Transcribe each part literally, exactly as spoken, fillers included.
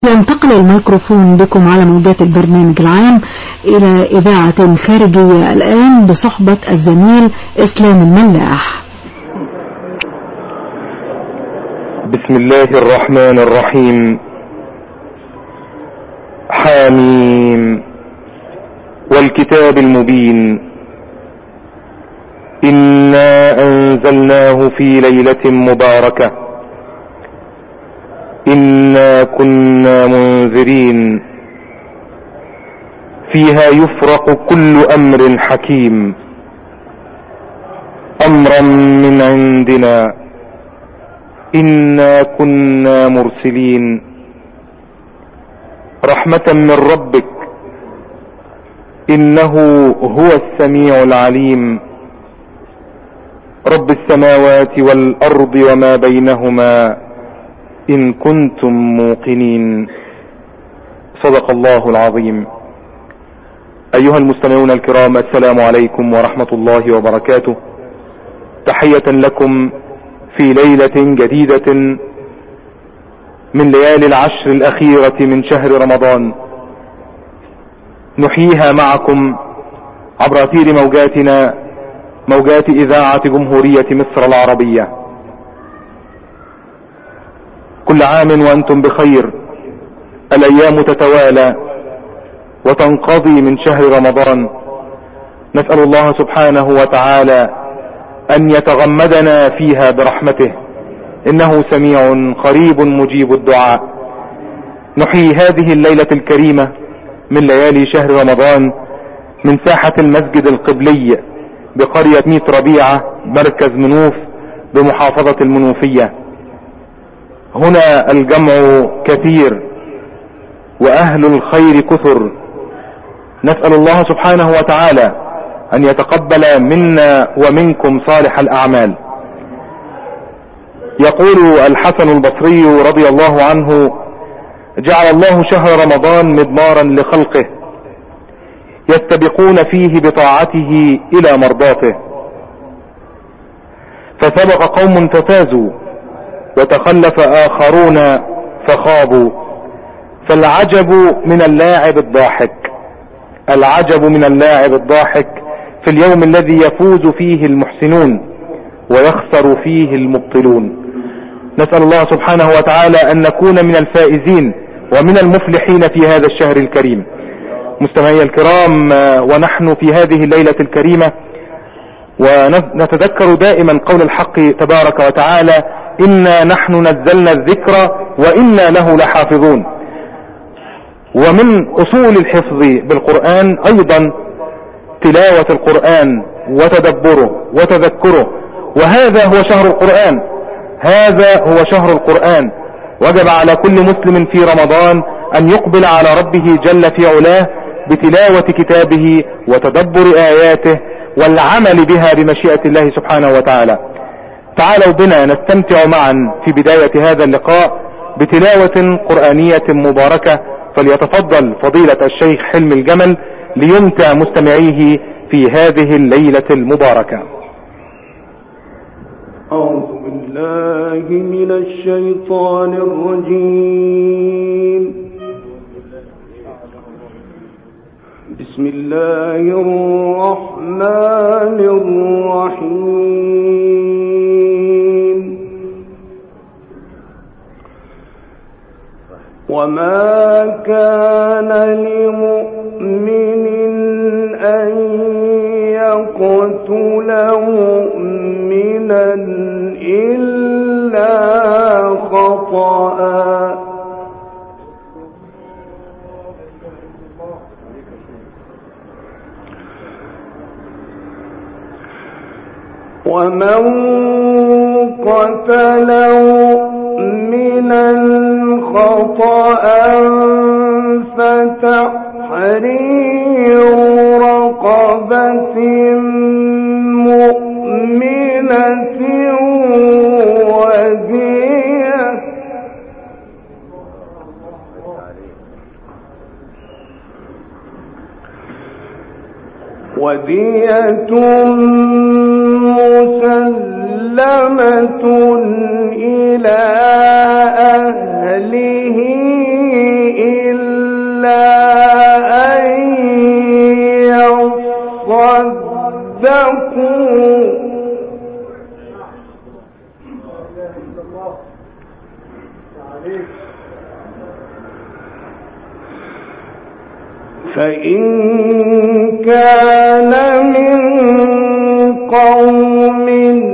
ينتقل الميكروفون بكم على موجات البرنامج العام إلى إذاعة خارجية الآن بصحبة الزميل إسلام الملاح. بسم الله الرحمن الرحيم. حاميم والكتاب المبين، إنا أنزلناه في ليلة مباركة إنا كنا منذرين فيها يفرق كل أمر حكيم أمرا من عندنا إنا كنا مرسلين رحمة من ربك إنه هو السميع العليم رب السماوات والأرض وما بينهما إن كنتم موقنين. صدق الله العظيم. أيها المستمعون الكرام، السلام عليكم ورحمة الله وبركاته. تحية لكم في ليلة جديدة من ليالي العشر الأخيرة من شهر رمضان، نحييها معكم عبر أثير موجاتنا، موجات إذاعة جمهورية مصر العربية. كل عام وأنتم بخير. الأيام تتوالى وتنقضي من شهر رمضان، نسأل الله سبحانه وتعالى أن يتغمدنا فيها برحمته، إنه سميع قريب مجيب الدعاء. نحيي هذه الليلة الكريمة من ليالي شهر رمضان من ساحة المسجد القبلي بقرية ميت ربيعة مركز منوف بمحافظة المنوفية. هنا الجمع كثير وأهل الخير كثر، نسأل الله سبحانه وتعالى أن يتقبل منا ومنكم صالح الأعمال. يقول الحسن البصري رضي الله عنه: جعل الله شهر رمضان مضمارا لخلقه يستبقون فيه بطاعته إلى مرضاته، فسبق قوم ففازوا وتخلف آخرون فخابوا، فالعجب من اللاعب الضاحك، العجب من اللاعب الضاحك في اليوم الذي يفوز فيه المحسنون ويخسر فيه المبطلون. نسأل الله سبحانه وتعالى أن نكون من الفائزين ومن المفلحين في هذا الشهر الكريم. مستمعي الكرام، ونحن في هذه الليلة الكريمة ونتذكر دائما قول الحق تبارك وتعالى: إنا نحن نزلنا الذكر وإنا له لحافظون. ومن أصول الحفظ بالقرآن أيضا تلاوة القرآن وتدبره وتذكره، وهذا هو شهر القرآن، هذا هو شهر القرآن. وجب على كل مسلم في رمضان أن يقبل على ربه جل في علاه بتلاوة كتابه وتدبر آياته والعمل بها بمشيئة الله سبحانه وتعالى. تعالوا بنا نستمتع معا في بداية هذا اللقاء بتلاوة قرآنية مباركة، فليتفضل فضيلة الشيخ حلم الجمل ليمتع مستمعيه في هذه الليلة المباركة. أعوذ بالله من الشيطان الرجيم. بسم الله الرحمن الرحيم. وما كان لمؤمن أن يقتل مؤمنا إلا خطأ، ومن قتل مؤمنا خطأ فتحرير رقبة مؤمنة ودية ودية مسلمة إلى أهله فإن كان من قوم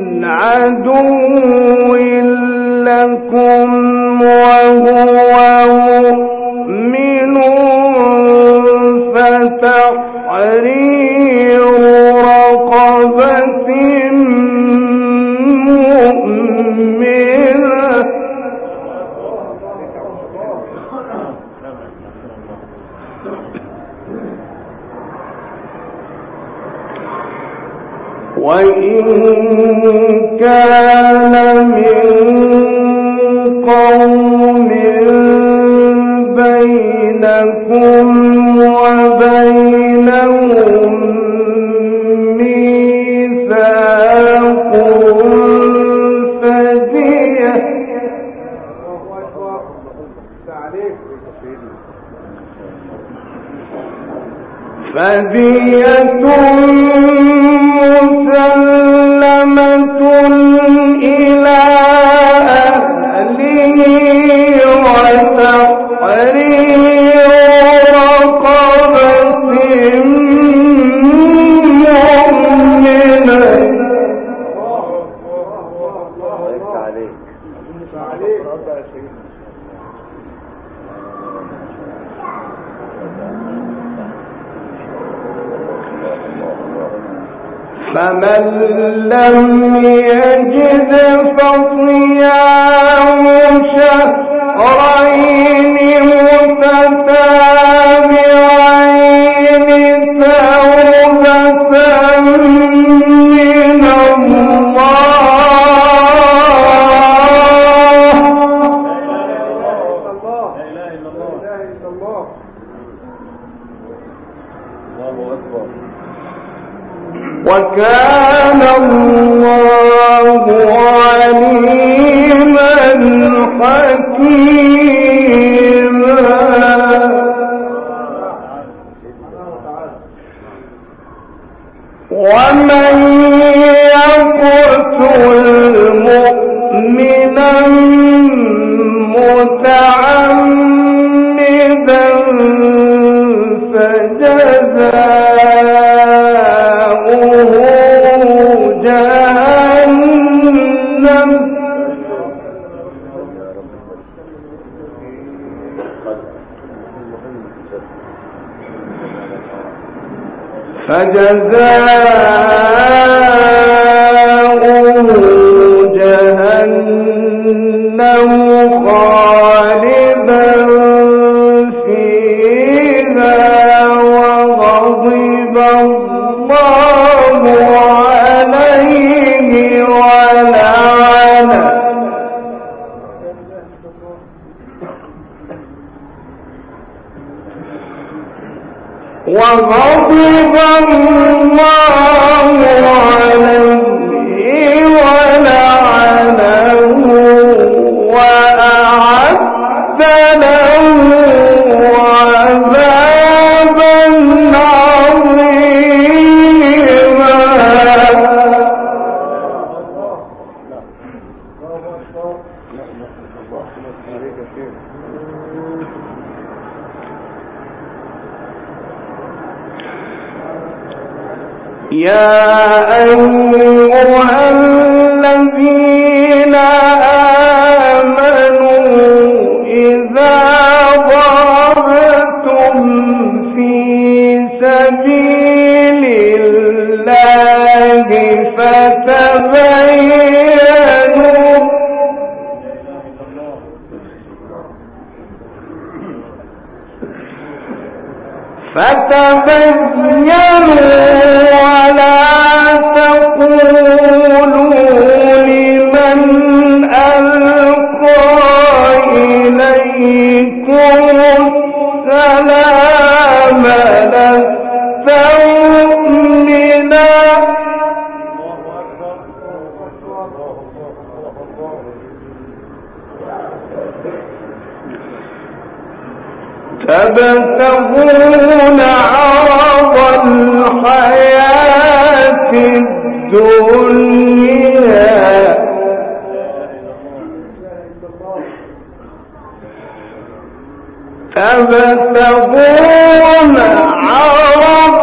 عدو لكم وهو مؤمن فتحرير رقبة مؤمنة وإن كان من قوم بينكم وبينهم ميثاق فدية فدية مسلمة إلى أهله وتحرير رقبة مؤمنة فمن لم يجد فصيام شهرين متتابعين توبة من وكان الله عليما حكيما ومن يقتل مؤمنا متعمدا فجزاؤه جهنم فجزاؤه جهنم خالدا فيها وغضب الله عليه ولعنه وغضب الله عليه ولعنه وأعد له عذابا عظيما يا أيها الذين آمنوا إذا ضربتم في سبيل الله فتبينوا فتبينوا ولا تقولوا لمن ألقى إليكم السلام لست مؤمنا تبتغون عرض الحياة الدنيا تبتغون عرض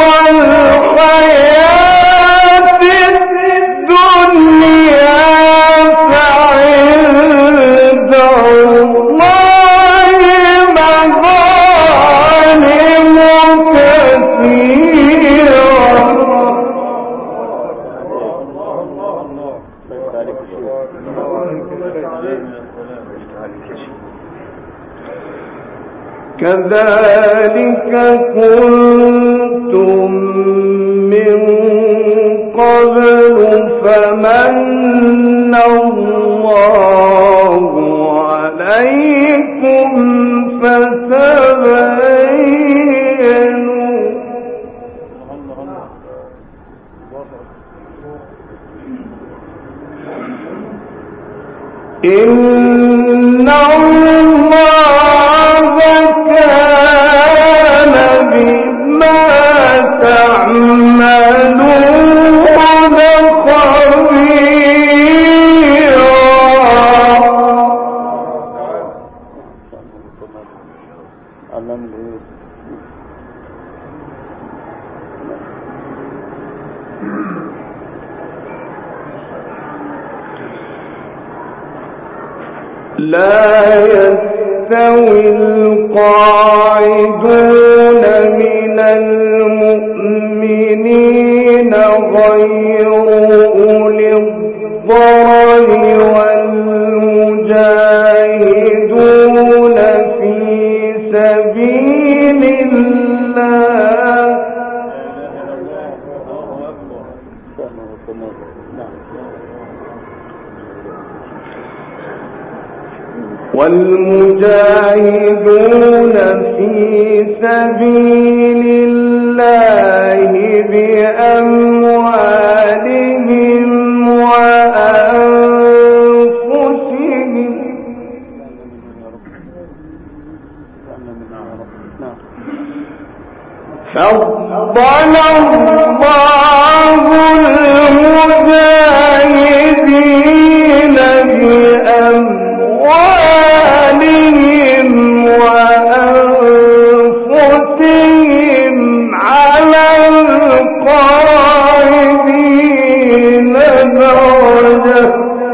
الحياة الدنيا فعند الله مغانم كثيرة كذلك كنتم من قبل فمن الله عليكم فتبينوا إن الله كان بما تعملون خبيرا. لا يستوي القاعدون من المؤمنين غير أولي الضرر والمجاهدون في سبيل الله والمجاهدون في سبيل الله بأموالهم وأنفسهم فضل الله المجاهدين بأموالهم وأنفسهم على القاعدين درجة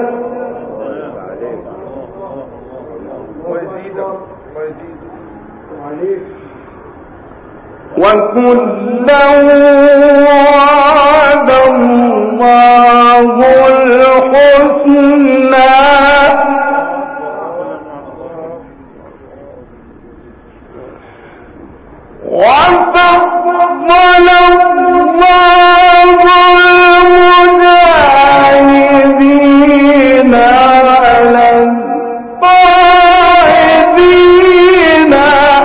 وكلا وعد الله الحسنى وفضل الله المجاهدين على القاعدين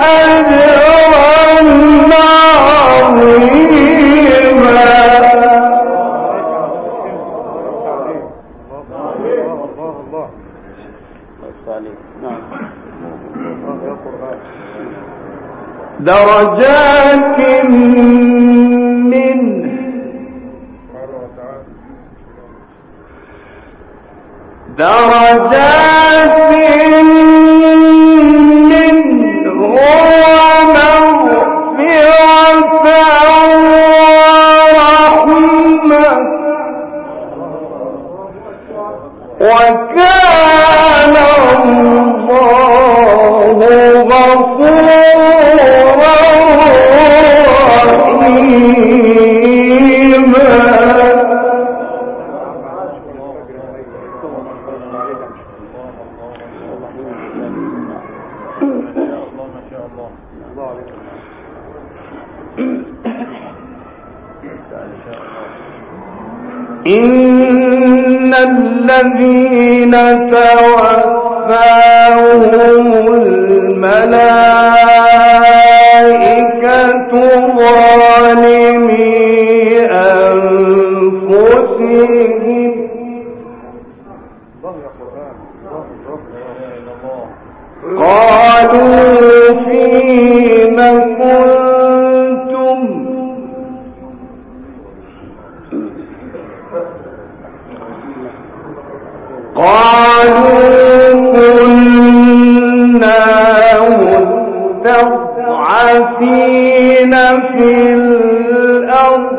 أجرا عظيما. درجات منه درجات منه ومغفرة ورحمة وكان الله غفورا إن الذين توفاهم الملائكة ظالمي أنفسهم قالوا فيم كنتم قالوا كنا في الأرض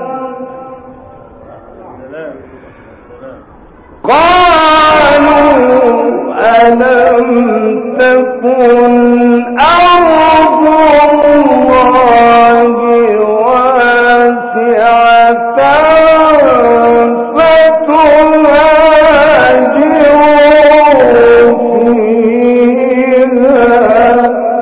قالوا ألم تكن أرض الله واسعة فتهاجروا فيها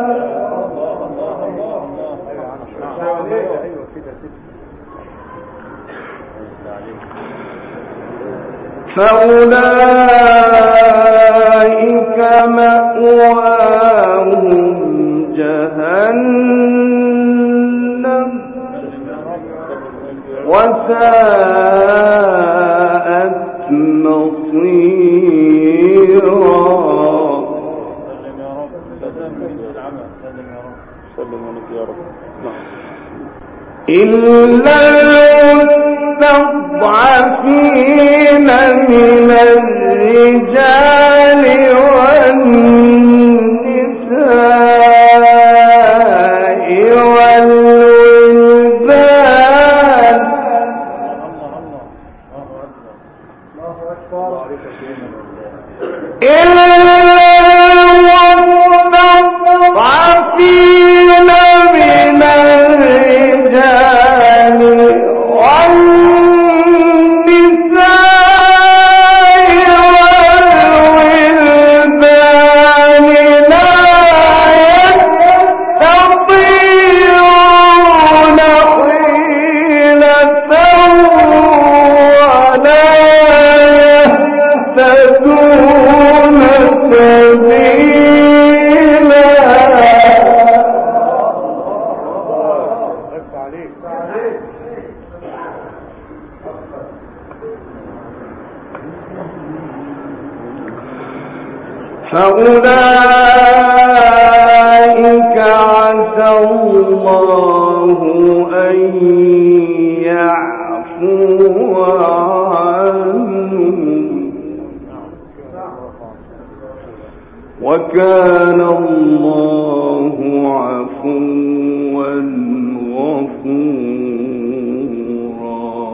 فأولئك مأواهم جهنم وساءت مصيرا. إلا المستضعفين من الرجال والنساء والولدان إلا المستضعفين من الرجال والنساء والولدان لا يستطيعون حيلة ولا يهتدون سبيلا. فأولئك عسى الله أن يعفو عنهم وكان الله عفوا غفورا.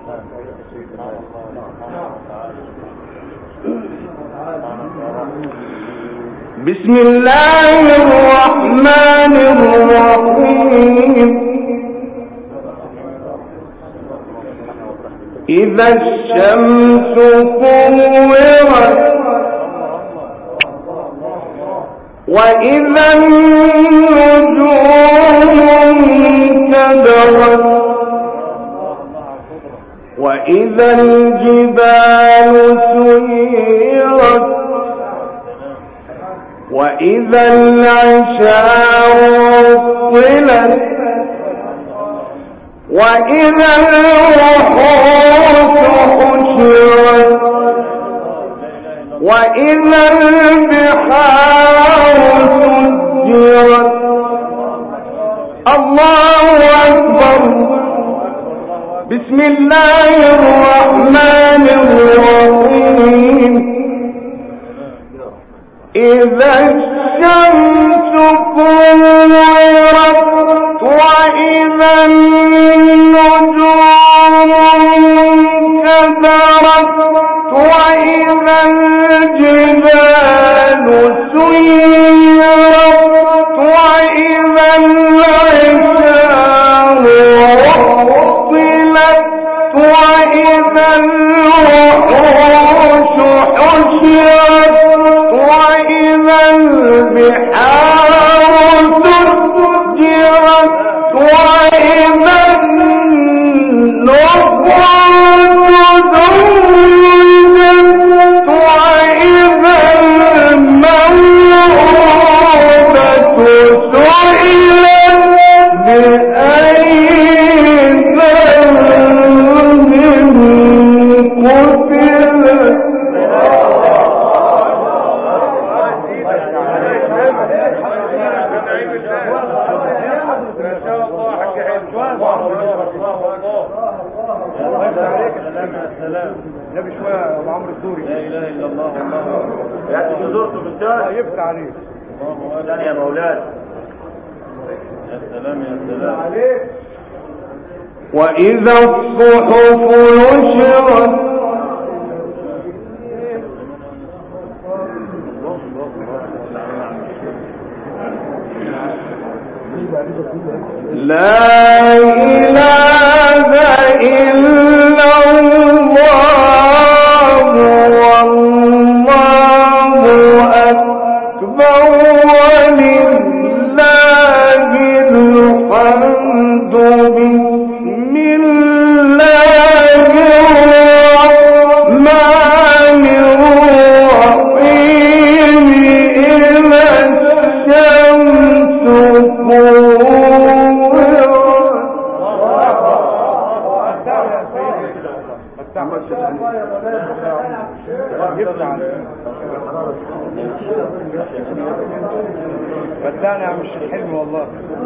بسم الله الرحمن الرحيم. إذا الشمس كورت وإذا النجوم انكدرت وإذا الجبال سيرت وإذا العشار عطلت وإذا الوحوش حشرت وإذا البحار سجرت. الله أكبر. بسم الله الرحمن الرحيم. إذا الشمس كورت وإذا النجوم انكدرت وإذا الجبال سيرت وإذا العشار عطلت وإذا الوحوش حشرت وإذا البحار سجرت وإذا النفوس زوجت وإذا الموءودة سئلت بأي ذنب قتلت. نبي شوية يا ابو عمرو الدوري. لا اله الا الله والله يا زرته بالله يفتح عليك. الله يا مولانا. يا وإذا الصحف نشرت لا إله إلا الله والله أكبر ولله الحمد بسم الله الرحمن الرحيم إذا الشمس بدأنا مش الحلم والله.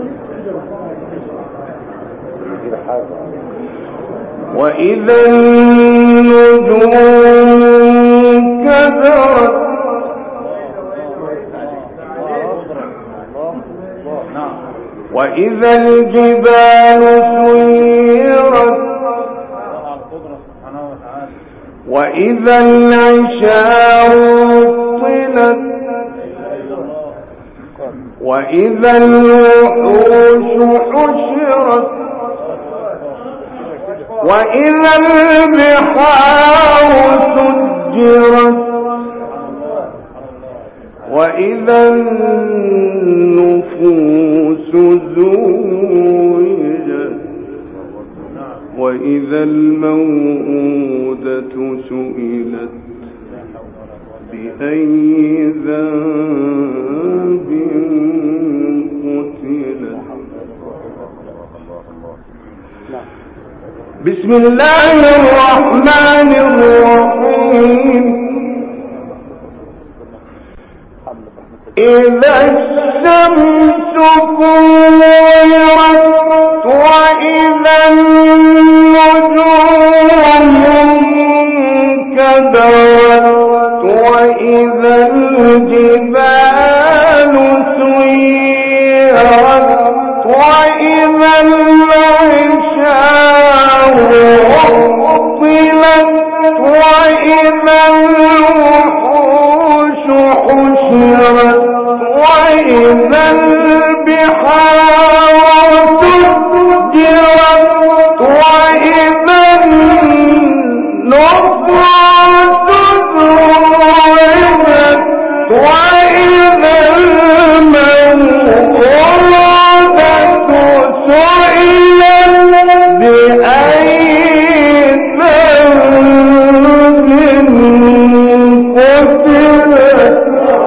وإذا النجوم كدرت وإذا الجبال سيرت وإذا العشار عطلت وإذا الوحوش حشرت وإذا البحار سجرت وإذا النفوس زوجت وإذا الموءودة سئلت بأي ذنب قتلت. بسم الله الرحمن الرحيم. إذا الشمس كورت وإذا النجوم انكدرت وإذا الجبال سيرت وإذا العشار عطلت وإذا الوحوش حشرت وإذا البحار سجرت وإذا النفوس زوجت وإذا الموءودة سئلت بأي ذنب قتلت.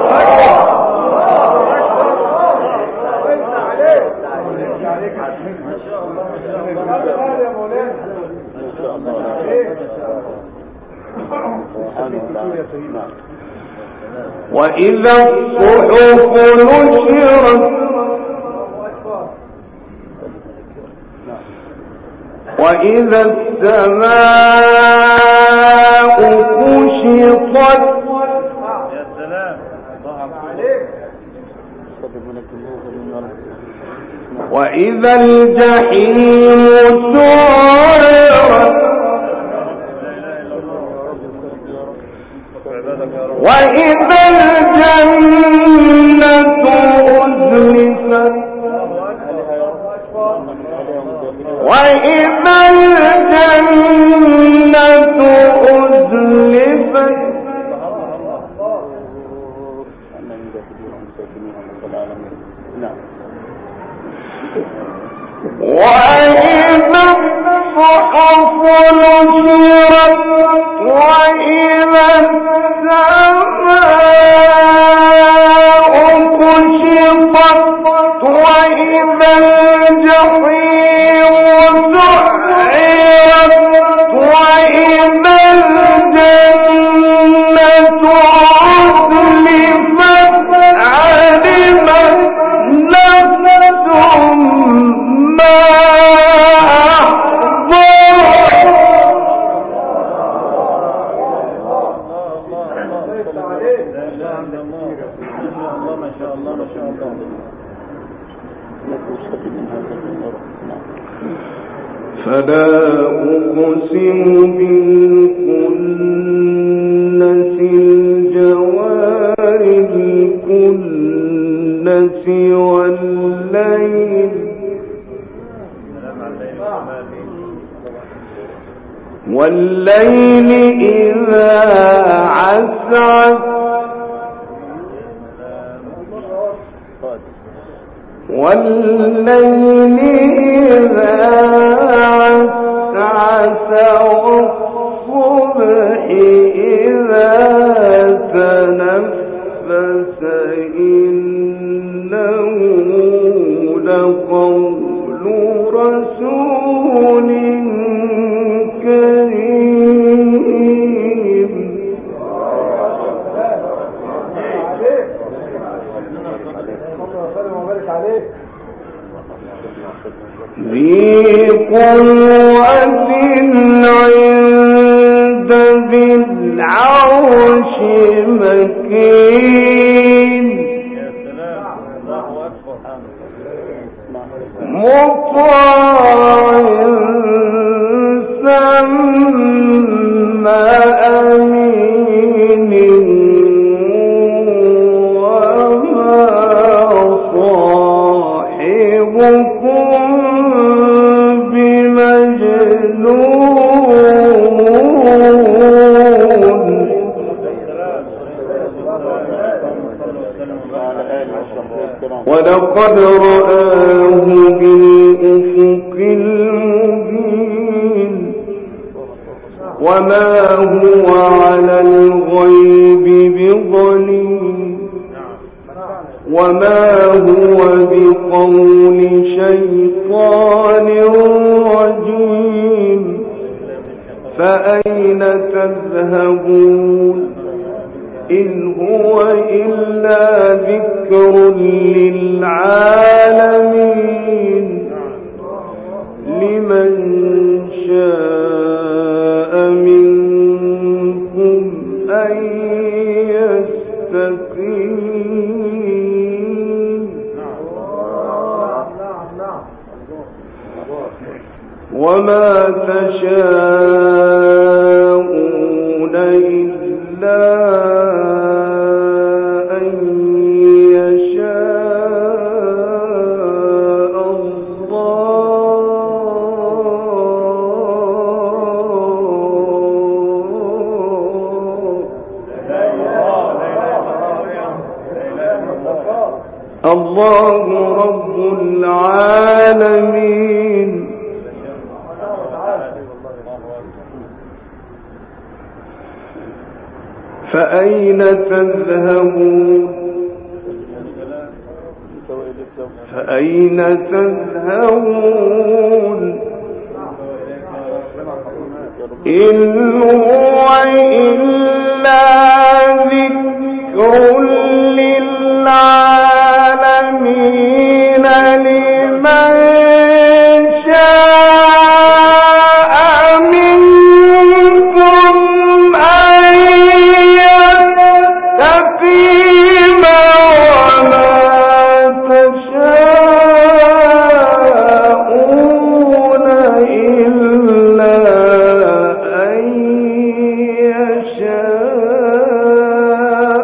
وإذا الصحف نشرت وإذا السماء كشطت وإذا الجحيم سعرت وإذا الجنة أزلفت وإذا الجنة أزلفت وإذا الصحف نشرت وإذا السماء كشطت وإذا الجحيم سعرت وإذا الجنة أزلفت علمت نفس ما فلا أقسم بالكنس الجوار الكنس والليل والليل إذا عسعس والليل إذا عسعس والصبح إذا تنفس إنه لقول رسول كريم ذي قوة عند ذي العرش مكين مطاع ثم أمين وما صاحبكم ولقد رآه بالأفق المبين وما هو على الغيب بضنين وما هو بقول شيطان رجيم فأين تذهبون إن هو إلا ذكر للعالمين لمن شاء منكم أن يستقيم وما تشاءون إلا الله رب العالمين فأين تذهبون فأين تذهبون إن هو إلا ذكر للعالمين لمن شاء منكم أن يستقيم وما تشاءون إلا أن يشاء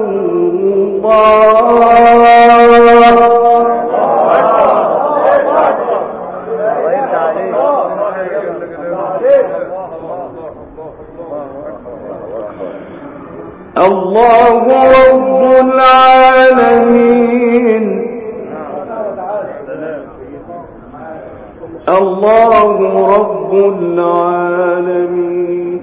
الله رب العالمين الله رب العالمين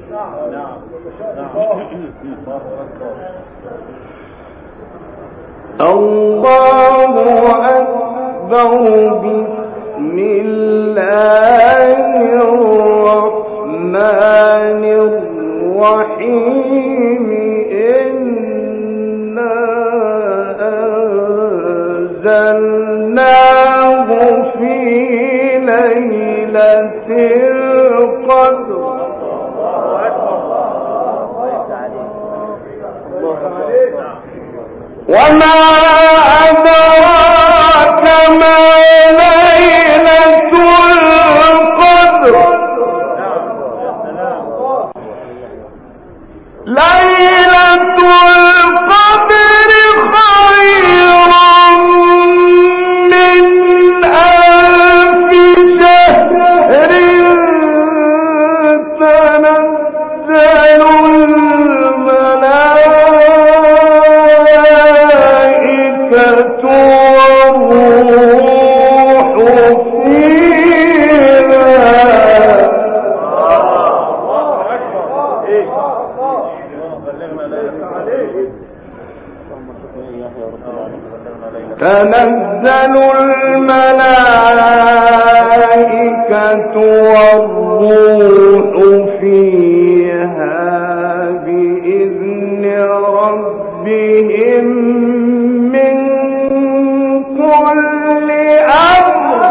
الله أكبر بسم الله الرحمن الرحيم إنا أنزلناه في ليلة القدر وما أدراك ما أمر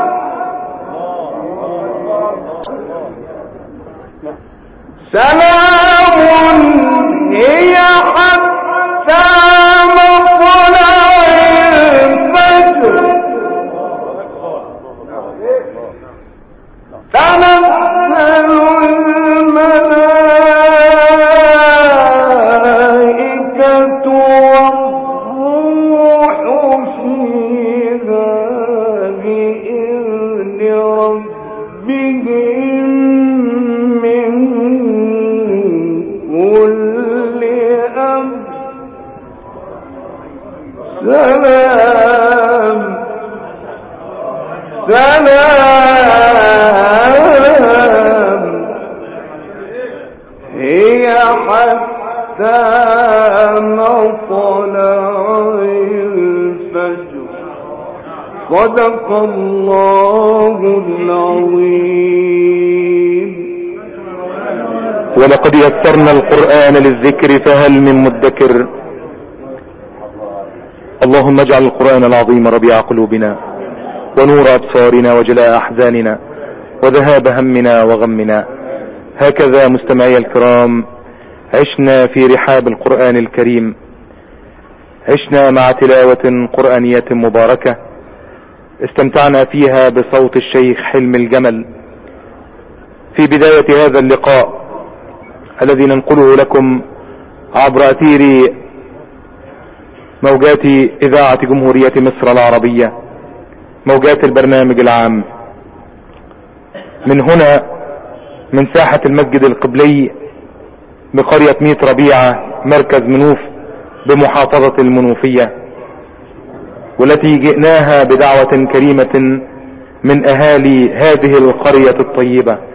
سلام هي حتى مطلع الفجر تنزل الملائكة والروح فيها بإذن ربهم من كل أمر سلام سلام هي حتى مطلع الفجر صدق الله العظيم. ولقد يسرنا القرآن للذكر فهل من مدكر. اللهم اجعل القرآن العظيم ربيع قلوبنا ونور أبصارنا وجلاء أحزاننا وذهاب همنا وغمنا. هكذا مستمعي الكرام عشنا في رحاب القرآن الكريم، عشنا مع تلاوة قرآنية مباركة استمتعنا فيها بصوت الشيخ حلم الجمل في بداية هذا اللقاء الذي ننقله لكم عبر أثير موجات إذاعة جمهورية مصر العربية، موجات البرنامج العام، من هنا من ساحة المسجد القبلي بقرية ميت ربيعة مركز منوف بمحافظة المنوفية، والتي جئناها بدعوة كريمة من أهالي هذه القرية الطيبة.